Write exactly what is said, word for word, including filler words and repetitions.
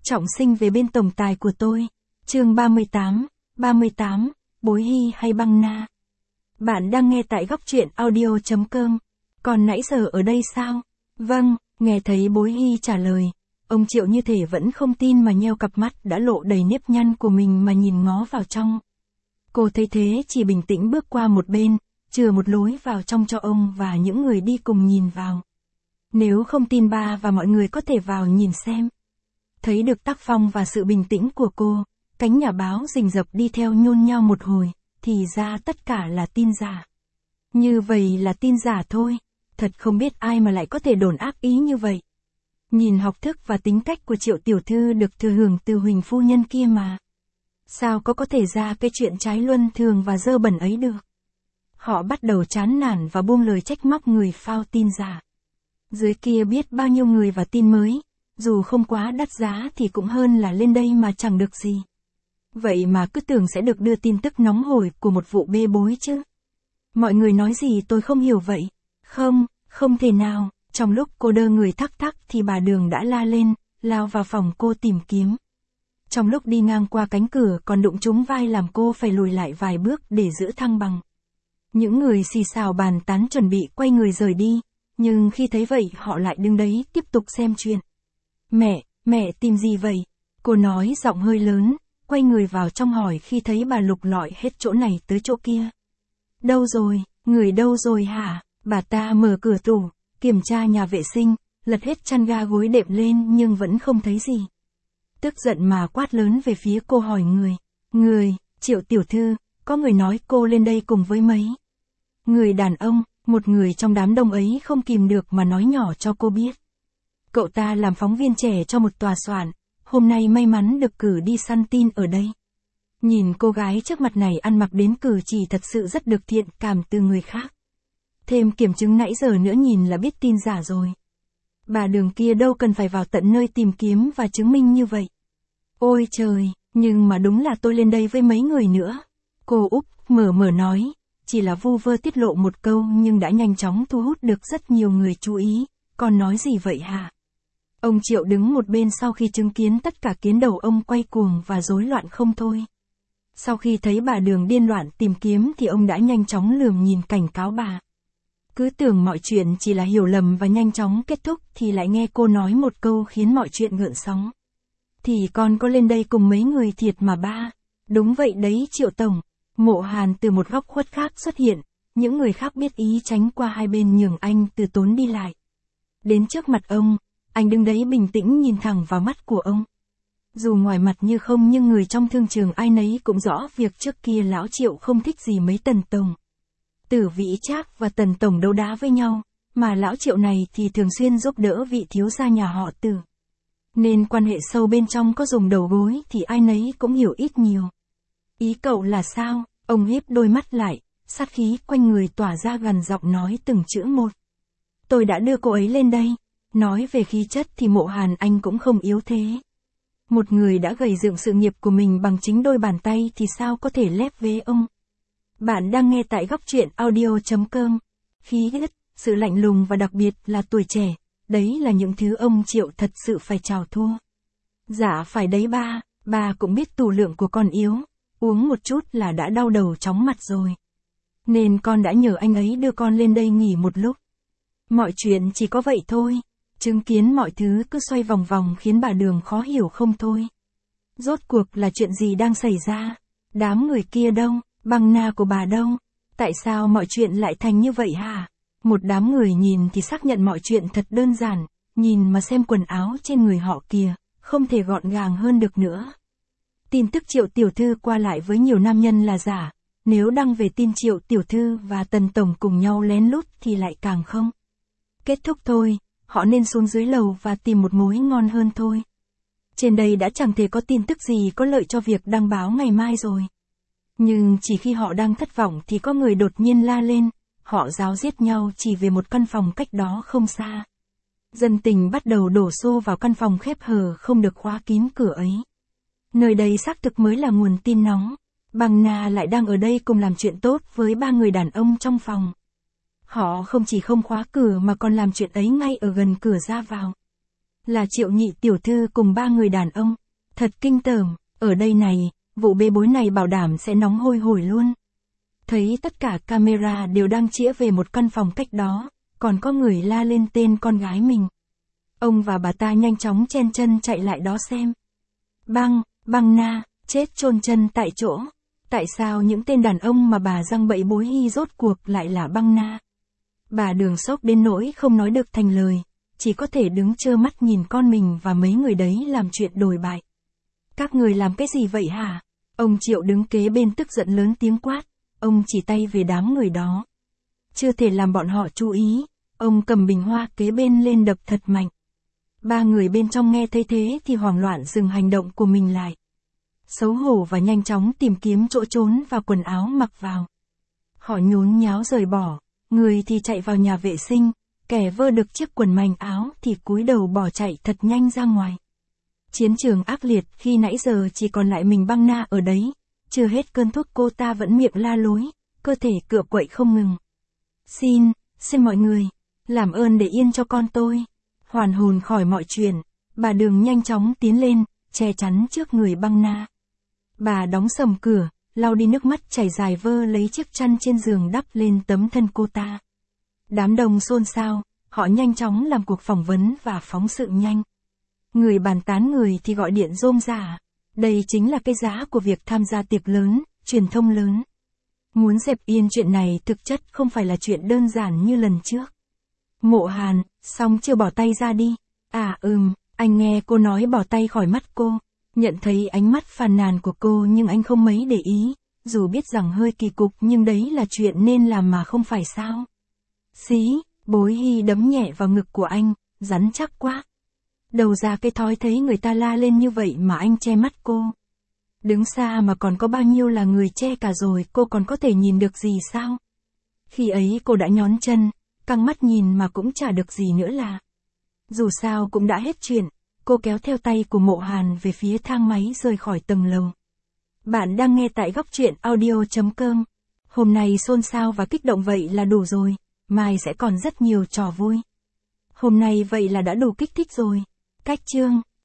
trọng sinh về bên tổng tài của tôi. Chương ba mươi tám, ba mươi tám, Bối Hy hay Băng Na. Bạn đang nghe tại góc truyện audio chấm com. Còn nãy giờ ở đây sao? Vâng, nghe thấy Bối Hy trả lời. Ông Triệu như thể vẫn không tin mà nheo cặp mắt đã lộ đầy nếp nhăn của mình mà nhìn ngó vào trong. Cô thấy thế chỉ bình tĩnh bước qua một bên, chừa một lối vào trong cho ông và những người đi cùng nhìn vào. Nếu không tin ba và mọi người có thể vào nhìn xem. Thấy được tác phong và sự bình tĩnh của cô, cánh nhà báo rình rập đi theo nhôn nhao một hồi, thì ra tất cả là tin giả. Như vậy là tin giả thôi, thật không biết ai mà lại có thể đồn ác ý như vậy. Nhìn học thức và tính cách của Triệu tiểu thư được thừa hưởng từ Huỳnh phu nhân kia mà. Sao có có thể ra cái chuyện trái luân thường và dơ bẩn ấy được? Họ bắt đầu chán nản và buông lời trách móc người phao tin giả. Dưới kia biết bao nhiêu người và tin mới, dù không quá đắt giá thì cũng hơn là lên đây mà chẳng được gì. Vậy mà cứ tưởng sẽ được đưa tin tức nóng hổi của một vụ bê bối chứ. Mọi người nói gì tôi không hiểu vậy. Không, không thể nào. Trong lúc cô đơ người thắc thắc thì bà Đường đã la lên, lao vào phòng cô tìm kiếm. Trong lúc đi ngang qua cánh cửa còn đụng trúng vai làm cô phải lùi lại vài bước để giữ thăng bằng. Những người xì xào bàn tán chuẩn bị quay người rời đi, nhưng khi thấy vậy họ lại đứng đấy tiếp tục xem chuyện. Mẹ, mẹ tìm gì vậy? Cô nói giọng hơi lớn, quay người vào trong hỏi khi thấy bà lục lọi hết chỗ này tới chỗ kia. Đâu rồi, người đâu rồi hả? Bà ta mở cửa tủ, kiểm tra nhà vệ sinh, lật hết chăn ga gối đệm lên nhưng vẫn không thấy gì. Tức giận mà quát lớn về phía cô hỏi người. Người, Triệu tiểu thư, có người nói cô lên đây cùng với mấy người đàn ông, một người trong đám đông ấy không kìm được mà nói nhỏ cho cô biết. Cậu ta làm phóng viên trẻ cho một tòa soạn, hôm nay may mắn được cử đi săn tin ở đây. Nhìn cô gái trước mặt này ăn mặc đến cử chỉ thật sự rất được thiện cảm từ người khác. Thêm kiểm chứng nãy giờ nữa nhìn là biết tin giả rồi. Bà Đường kia đâu cần phải vào tận nơi tìm kiếm và chứng minh như vậy. Ôi trời, nhưng mà đúng là tôi lên đây với mấy người nữa. Cô Úc mở mở nói, chỉ là vu vơ tiết lộ một câu nhưng đã nhanh chóng thu hút được rất nhiều người chú ý. Còn nói gì vậy hả? Ông Triệu đứng một bên sau khi chứng kiến tất cả kiến đầu ông quay cuồng và rối loạn không thôi. Sau khi thấy bà Đường điên loạn tìm kiếm thì ông đã nhanh chóng lườm nhìn cảnh cáo bà. Cứ tưởng mọi chuyện chỉ là hiểu lầm và nhanh chóng kết thúc thì lại nghe cô nói một câu khiến mọi chuyện gợn sóng. Thì con có lên đây cùng mấy người thiệt mà ba. Đúng vậy đấy Triệu tổng. Mộ Hàn từ một góc khuất khác xuất hiện, những người khác biết ý tránh qua hai bên nhường anh từ tốn đi lại. Đến trước mặt ông, anh đứng đấy bình tĩnh nhìn thẳng vào mắt của ông. Dù ngoài mặt như không nhưng người trong thương trường ai nấy cũng rõ việc trước kia lão Triệu không thích gì mấy Tần tổng. Tử Vĩ Trác và Tần tổng đấu đá với nhau, mà lão Triệu này thì thường xuyên giúp đỡ vị thiếu gia nhà họ Tử. Nên quan hệ sâu bên trong có dùng đầu gối thì ai nấy cũng hiểu ít nhiều. Ý cậu là sao? Ông híp đôi mắt lại, sát khí quanh người tỏa ra gần giọng nói từng chữ một. Tôi đã đưa cô ấy lên đây. Nói về khí chất thì Mộ Hàn anh cũng không yếu thế. Một người đã gầy dựng sự nghiệp của mình bằng chính đôi bàn tay thì sao có thể lép vế ông. Bạn đang nghe tại góc truyện audio chấm com. Khí chất, sự lạnh lùng và đặc biệt là tuổi trẻ, đấy là những thứ ông Triệu thật sự phải chào thua. Dạ phải đấy ba, ba cũng biết tủ lượng của con yếu, uống một chút là đã đau đầu chóng mặt rồi. Nên con đã nhờ anh ấy đưa con lên đây nghỉ một lúc. Mọi chuyện chỉ có vậy thôi. Chứng kiến mọi thứ cứ xoay vòng vòng khiến bà Đường khó hiểu không thôi. Rốt cuộc là chuyện gì đang xảy ra? Đám người kia đâu? Băng Na của bà đâu? Tại sao mọi chuyện lại thành như vậy hả? Một đám người nhìn thì xác nhận mọi chuyện thật đơn giản, nhìn mà xem quần áo trên người họ kìa, không thể gọn gàng hơn được nữa. Tin tức Triệu tiểu thư qua lại với nhiều nam nhân là giả, nếu đăng về tin Triệu tiểu thư và Tần tổng cùng nhau lén lút thì lại càng không. Kết thúc thôi. Họ nên xuống dưới lầu và tìm một mối ngon hơn thôi. Trên đây đã chẳng thể có tin tức gì có lợi cho việc đăng báo ngày mai rồi. Nhưng chỉ khi họ đang thất vọng thì có người đột nhiên la lên, họ ráo riết nhau chỉ về một căn phòng cách đó không xa. Dân tình bắt đầu đổ xô vào căn phòng khép hờ không được khóa kín cửa ấy. Nơi đây xác thực mới là nguồn tin nóng. Băng Na lại đang ở đây cùng làm chuyện tốt với ba người đàn ông trong phòng. Họ không chỉ không khóa cửa mà còn làm chuyện ấy ngay ở gần cửa ra vào. Là Triệu nhị tiểu thư cùng ba người đàn ông. Thật kinh tởm, ở đây này, vụ bê bối này bảo đảm sẽ nóng hôi hổi luôn. Thấy tất cả camera đều đang chĩa về một căn phòng cách đó, còn có người la lên tên con gái mình. Ông và bà ta nhanh chóng chen chân chạy lại đó xem. Băng, băng na, chết chôn chân tại chỗ. Tại sao những tên đàn ông mà bà răng bậy bối hy rốt cuộc lại là băng na? Bà Đường sốc đến nỗi không nói được thành lời, chỉ có thể đứng trơ mắt nhìn con mình và mấy người đấy làm chuyện đồi bại. Các người làm cái gì vậy hả? Ông Triệu đứng kế bên tức giận lớn tiếng quát, ông chỉ tay về đám người đó. Chưa thể làm bọn họ chú ý, ông cầm bình hoa kế bên lên đập thật mạnh. Ba người bên trong nghe thấy thế thì hoảng loạn dừng hành động của mình lại. Xấu hổ và nhanh chóng tìm kiếm chỗ trốn và quần áo mặc vào. Họ nhốn nháo rời bỏ, người thì chạy vào nhà vệ sinh, kẻ vơ được chiếc quần manh áo thì cúi đầu bỏ chạy thật nhanh ra ngoài. Chiến trường ác liệt khi nãy giờ chỉ còn lại mình băng na ở đấy, chưa hết cơn thuốc cô ta vẫn miệng la lối, cơ thể cựa quậy không ngừng. Xin, xin mọi người, làm ơn để yên cho con tôi. Hoàn hồn khỏi mọi chuyện, bà Đường nhanh chóng tiến lên, che chắn trước người băng na. Bà đóng sầm cửa, lau đi nước mắt chảy dài vơ lấy chiếc chăn trên giường đắp lên tấm thân cô ta. Đám đông xôn xao, họ nhanh chóng làm cuộc phỏng vấn và phóng sự nhanh. Người bàn tán người thì gọi điện rôm rả. Đây chính là cái giá của việc tham gia tiệc lớn, truyền thông lớn. Muốn dẹp yên chuyện này thực chất không phải là chuyện đơn giản như lần trước. Mộ Hàn, xong chưa bỏ tay ra đi. À ừm, anh nghe cô nói bỏ tay khỏi mắt cô. Nhận thấy ánh mắt phàn nàn của cô nhưng anh không mấy để ý, dù biết rằng hơi kỳ cục nhưng đấy là chuyện nên làm mà không phải sao. Xí, Bối Hy đấm nhẹ vào ngực của anh, rắn chắc quá. Đầu ra cái thói thấy người ta la lên như vậy mà anh che mắt cô. Đứng xa mà còn có bao nhiêu là người che cả rồi, cô còn có thể nhìn được gì sao? Khi ấy cô đã nhón chân, căng mắt nhìn mà cũng chả được gì nữa là. Dù sao cũng đã hết chuyện, cô kéo theo tay của Mộ Hàn về phía thang máy rời khỏi tầng lầu. Bạn đang nghe tại góc truyện audio chấm com. Hôm nay xôn xao và kích động vậy là đủ rồi, mai sẽ còn rất nhiều trò vui. Hôm nay vậy là đã đủ kích thích rồi. Cách chương